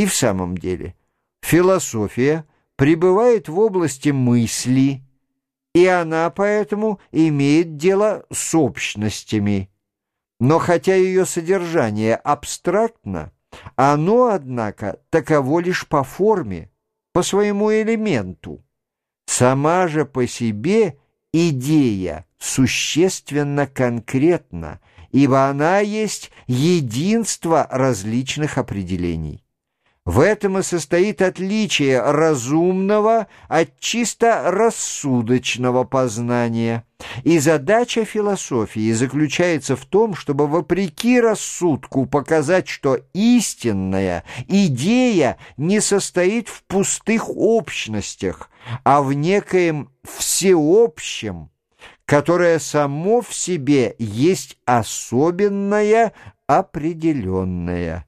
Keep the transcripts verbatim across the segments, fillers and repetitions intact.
И в самом деле философия пребывает в области мысли, и она поэтому имеет дело с общностями. Но хотя ее содержание абстрактно, оно, однако, таково лишь по форме, по своему элементу. Сама же по себе идея существенно конкретна, ибо она есть единство различных определений. В этом и состоит отличие разумного от чисто рассудочного познания. И задача философии заключается в том, чтобы вопреки рассудку показать, что истинная идея не состоит в пустых общностях, а в некоем всеобщем, которое само в себе есть особенное, определенное.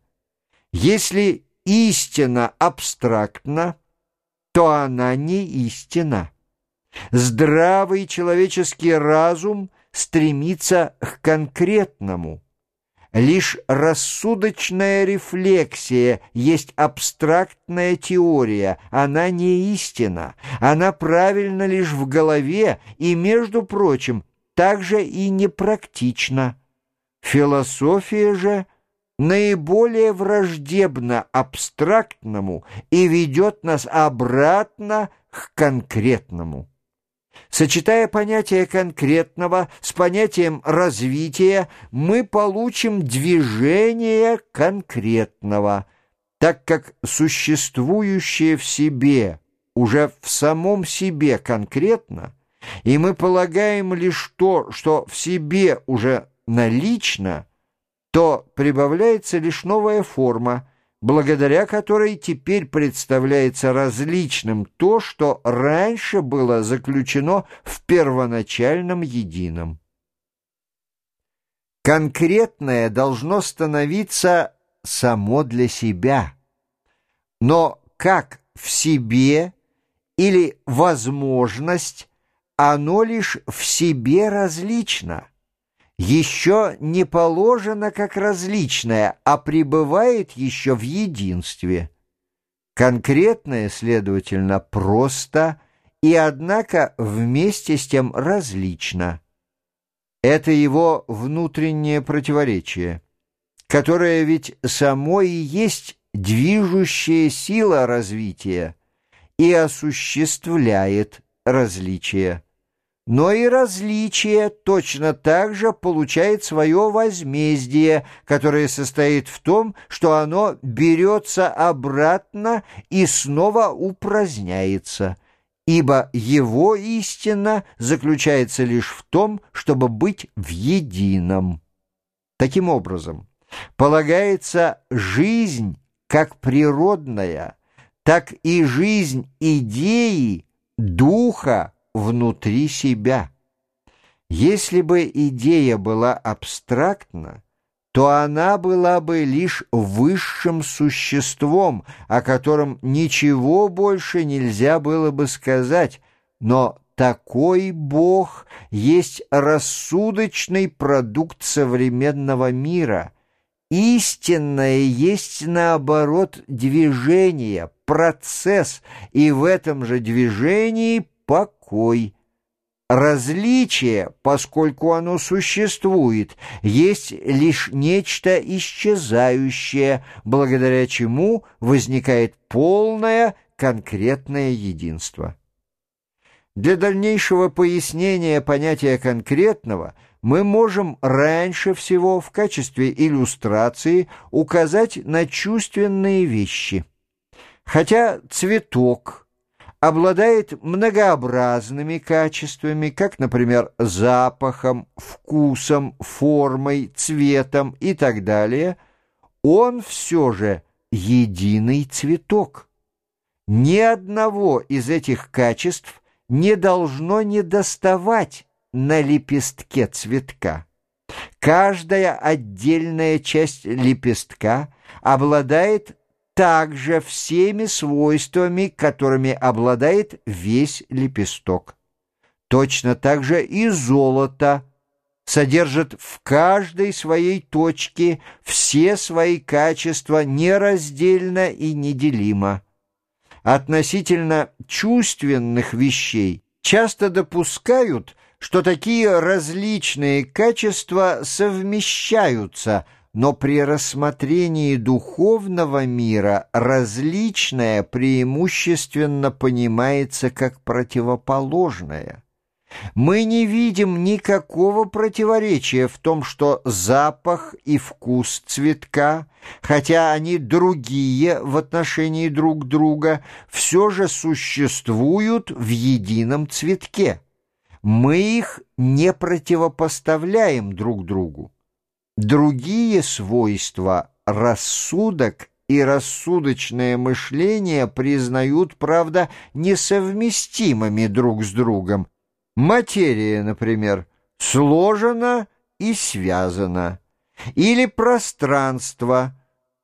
Если истина абстрактна, то она не истина. Здравый человеческий разум стремится к конкретному. Лишь рассудочная рефлексия есть абстрактная теория, она не истина, она правильна лишь в голове и, между прочим, также и непрактична. Философия же наиболее враждебна абстрактному и ведет нас обратно к конкретному. Сочетая понятие конкретного с понятием развития, мы получим движение конкретного, так как существующее в себе уже в самом себе конкретно, и мы полагаем лишь то, что в себе уже налично, то прибавляется лишь новая форма, благодаря которой теперь представляется различным то, что раньше было заключено в первоначальном едином. Конкретное должно становиться само для себя, но как в себе или возможность, оно лишь в себе различно. Еще не положено как различное, а пребывает еще в единстве. Конкретное, следовательно, просто и, однако, вместе с тем различно. Это его внутреннее противоречие, которое ведь само и есть движущая сила развития и осуществляет различие. Но и различие точно так же получает свое возмездие, которое состоит в том, что оно берется обратно и снова упраздняется, ибо его истина заключается лишь в том, чтобы быть в едином. Таким образом, полагается жизнь как природная, так и жизнь идеи, духа, внутри себя. Если бы идея была абстрактна, то она была бы лишь высшим существом, о котором ничего больше нельзя было бы сказать, но такой Бог есть рассудочный продукт современного мира. Истинное есть, наоборот, движение, процесс, и в этом же движении покой. Различие, поскольку оно существует, есть лишь нечто исчезающее, благодаря чему возникает полное конкретное единство. Для дальнейшего пояснения понятия конкретного мы можем раньше всего в качестве иллюстрации указать на чувственные вещи. Хотя цветок обладает многообразными качествами, как, например, запахом, вкусом, формой, цветом и так далее, он все же единый цветок. Ни одного из этих качеств не должно недоставать на лепестке цветка. Каждая отдельная часть лепестка обладает также всеми свойствами, которыми обладает весь лепесток. Точно так же и золото содержит в каждой своей точке все свои качества нераздельно и неделимо. Относительно чувственных вещей часто допускают, что такие различные качества совмещаются, но при рассмотрении духовного мира различное преимущественно понимается как противоположное. Мы не видим никакого противоречия в том, что запах и вкус цветка, хотя они другие в отношении друг друга, все же существуют в едином цветке. Мы их не противопоставляем друг другу. Другие свойства рассудок и рассудочное мышление признают, правда, несовместимыми друг с другом. Материя, например, сложена и связана, или пространство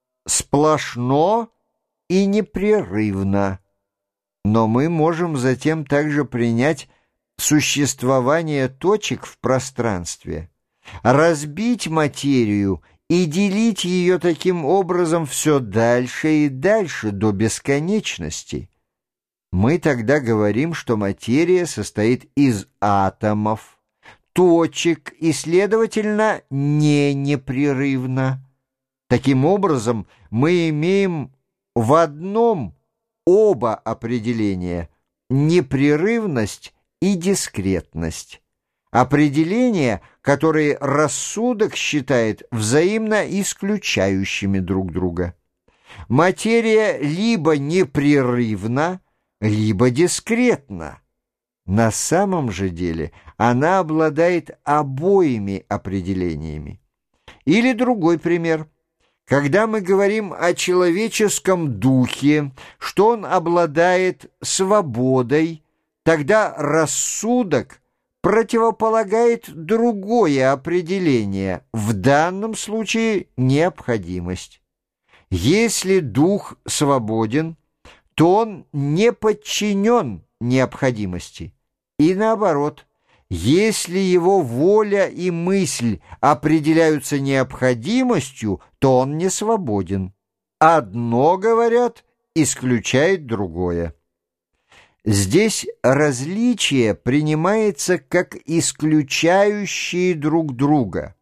сплошно и непрерывно. Но мы можем затем также принять существование точек в пространстве, разбить материю и делить ее таким образом все дальше и дальше до бесконечности. Мы тогда говорим, что материя состоит из атомов, точек и, следовательно, не непрерывна. Таким образом, мы имеем в одном оба определения – непрерывность и дискретность. Определения, которые рассудок считает взаимно исключающими друг друга. Материя либо непрерывна, либо дискретна. На самом же деле она обладает обоими определениями. Или другой пример. Когда мы говорим о человеческом духе, что он обладает свободой, тогда рассудок противополагает другое определение, в данном случае необходимость. Если дух свободен, то он не подчинен необходимости. И наоборот, если его воля и мысль определяются необходимостью, то он не свободен. Одно, говорят, исключает другое. Здесь различие принимается как исключающие друг друга,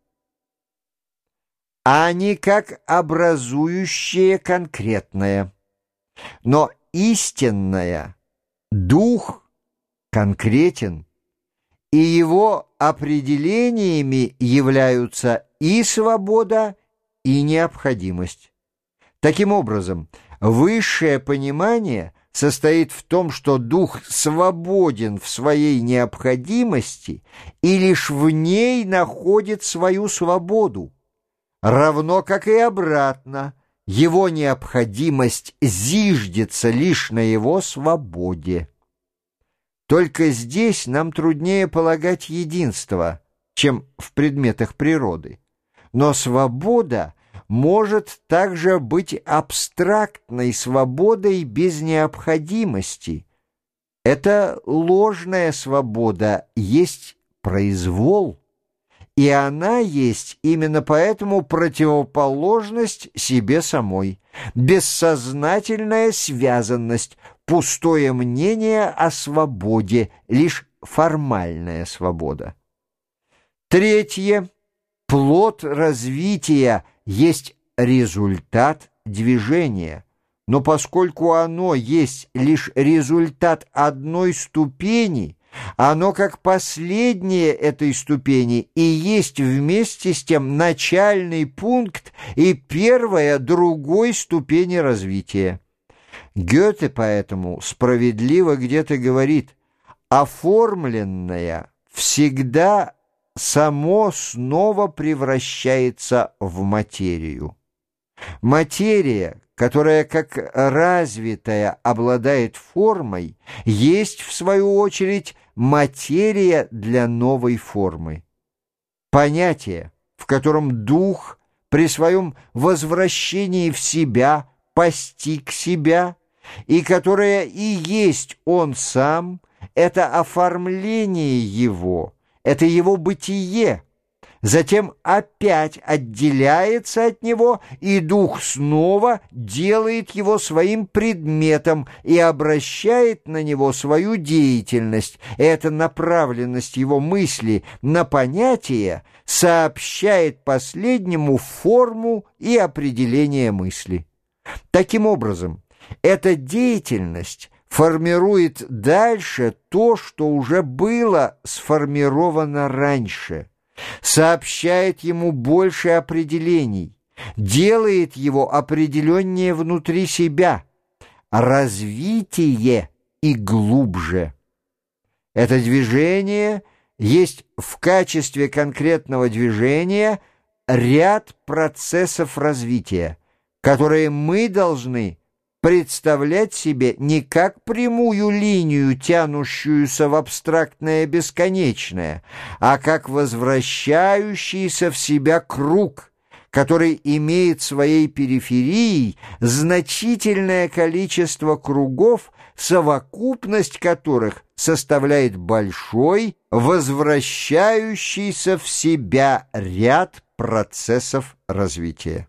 а не как образующее конкретное. Но истинное, дух конкретен, и его определениями являются и свобода, и необходимость. Таким образом, высшее понимание состоит в том, что дух свободен в своей необходимости и лишь в ней находит свою свободу, равно как и обратно. Его необходимость зиждется лишь на его свободе. Только здесь нам труднее полагать единство, чем в предметах природы. Но свобода может также быть абстрактной свободой без необходимости. Эта ложная свобода есть произвол, и она есть именно поэтому противоположность себе самой, бессознательная связанность, пустое мнение о свободе, лишь формальная свобода. Третье. Плод развития есть результат движения, но поскольку оно есть лишь результат одной ступени, оно как последнее этой ступени и есть вместе с тем начальный пункт и первая другой ступени развития. Гёте поэтому справедливо где-то говорит: оформленное всегда само снова превращается в материю. Материя, которая как развитая обладает формой, есть в свою очередь материя для новой формы. Понятие, в котором дух при своем возвращении в себя постиг себя, и которое и есть он сам, это оформление его, это его бытие, затем опять отделяется от него, и дух снова делает его своим предметом и обращает на него свою деятельность. Эта направленность его мысли на понятие сообщает последнему форму и определение мысли. Таким образом, эта деятельность формирует дальше то, что уже было сформировано раньше, сообщает ему больше определений, делает его определеннее внутри себя, развитие и глубже. Это движение есть в качестве конкретного движения ряд процессов развития, которые мы должны представлять себе не как прямую линию, тянущуюся в абстрактное бесконечное, а как возвращающийся в себя круг, который имеет своей периферией значительное количество кругов, совокупность которых составляет большой, возвращающийся в себя ряд процессов развития.